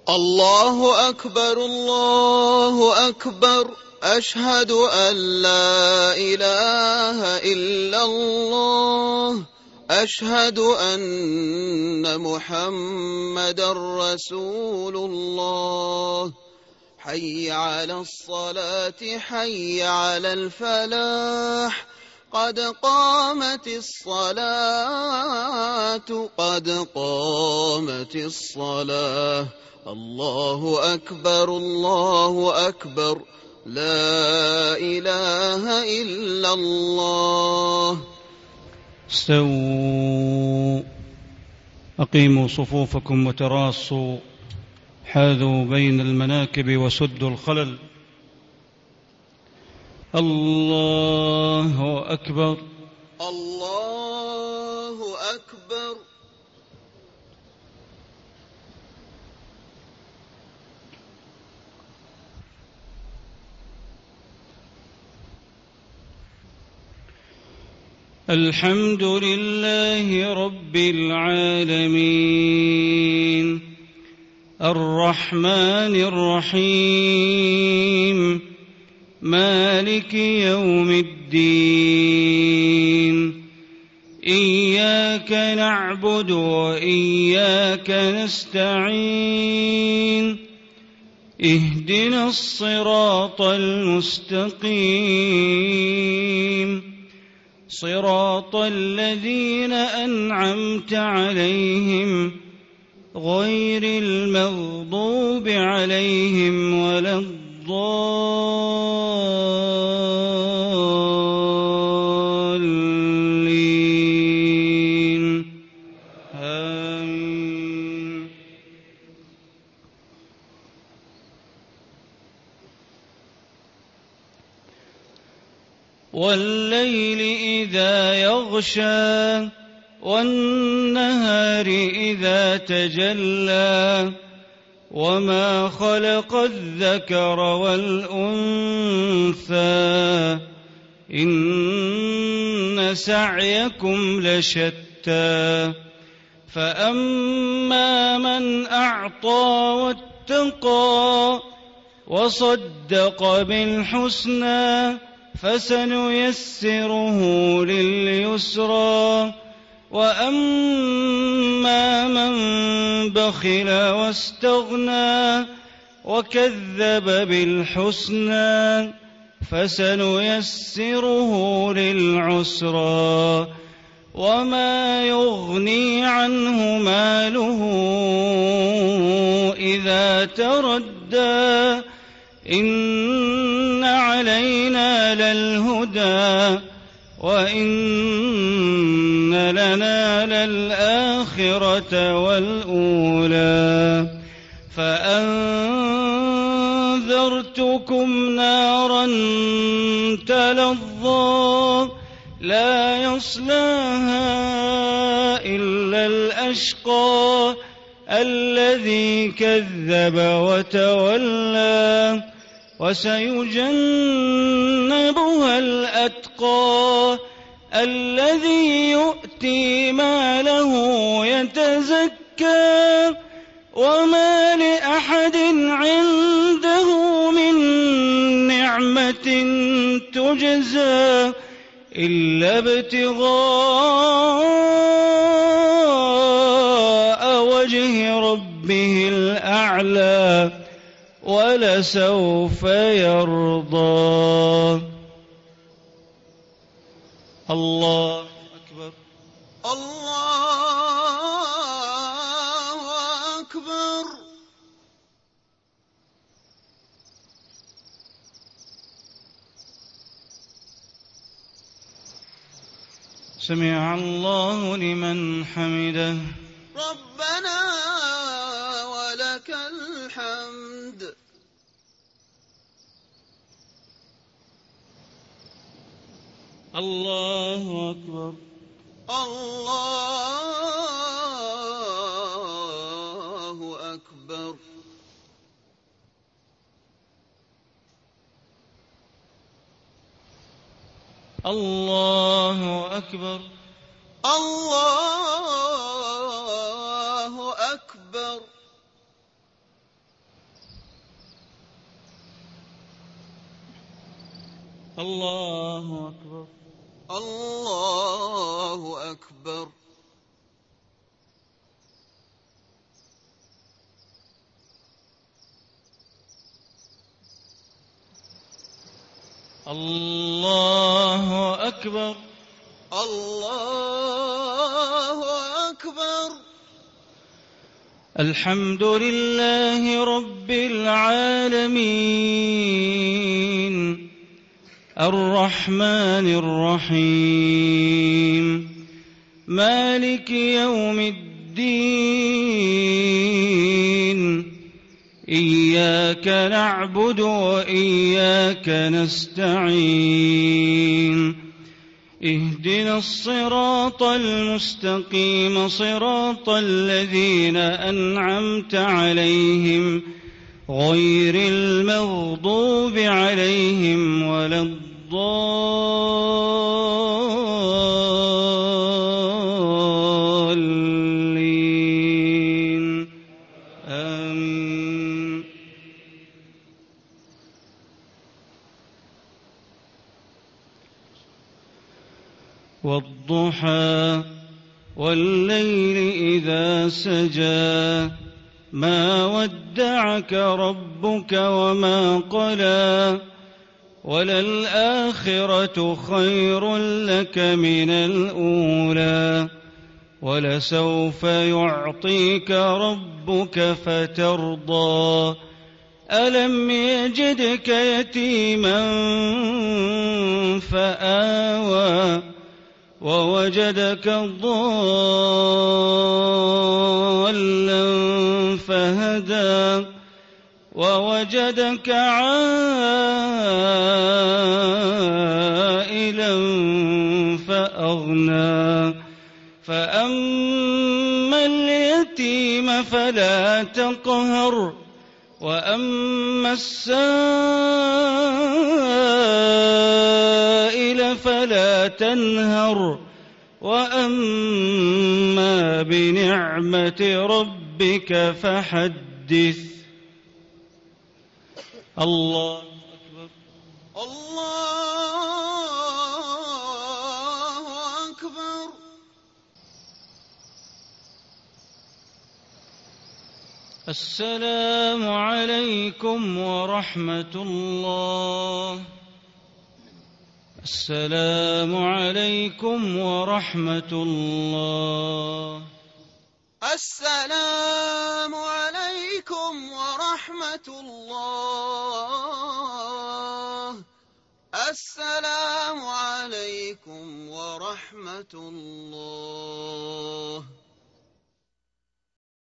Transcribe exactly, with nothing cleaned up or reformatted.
الله أكبر الله أكبر أشهد أن لا إله إلا الله أشهد أن محمدا رسول الله حي على الصلاة حي على الفلاح قد قامت الصلاة قد قامت الصلاة الله أكبر الله أكبر لا إله إلا الله. استووا أقيموا صفوفكم وتراصوا حاذوا بين المناكب وسدوا الخلل. الله أكبر الله أكبر. الحمد لله رب العالمين الرحمن الرحيم مالك يوم الدين إياك نعبد وإياك نستعين اهدنا الصراط المستقيم صراط الذين أنعمت عليهم غير المغضوب عليهم ولا الضالين آمين. والليل إذا يغشى والنهار إذا تجلى وما خلق الذكر والأنثى إن سعيكم لشتى فأما من أعطى واتقى وصدق بالحسنى فسنيسره لليسرى وأما من بخل واستغنى وكذب بالحسنى فسنيسره للعسرى وما يغني عنه ماله إذا تردى إن علينا للهدى وإن لنا للآخرة والأولى فأنذرتكم نارا تلظى لا يصلاها إلا الأشقى الذي كذب وتولى وسيجنبها الأتقى الذي يؤتي ماله يتزكى وما لأحد عنده من نعمة تجزى إلا ابتغاء وجه ربه الأعلى ولسوف يرضى. الله أكبر الله أكبر. سمع الله لمن حمده ربنا ولك الحمد. الله أكبر الله أكبر. الله أكبر الله أكبر. الله أكبر. الله أكبر. الله أكبر. الله أكبر. الحمد لله رب العالمين الرحمن الرحيم مالك يوم الدين إياك نعبد وإياك نستعين اهدنا الصراط المستقيم صراط الذين أنعمت عليهم غير المغضوب عليهم ولا الضالين آمين. والضحى والليل إذا سجى ما ودعك ربك وما قلى وللآخرة خير لك من الأولى ولسوف يعطيك ربك فترضى ألم يجدك يتيما فآوى ووجدك ضالا فهدى ووجدك عائلا فأغنى فأما اليتيم فلا تقهر وأما السائل فلا تنهر وأما بنعمة ربك فحدث. الله أكبر. الله أكبر. السلام عليكم ورحمة الله. السلام عليكم ورحمة الله. السلام عليكم ورحمة الله. السلام عليكم ورحمة الله.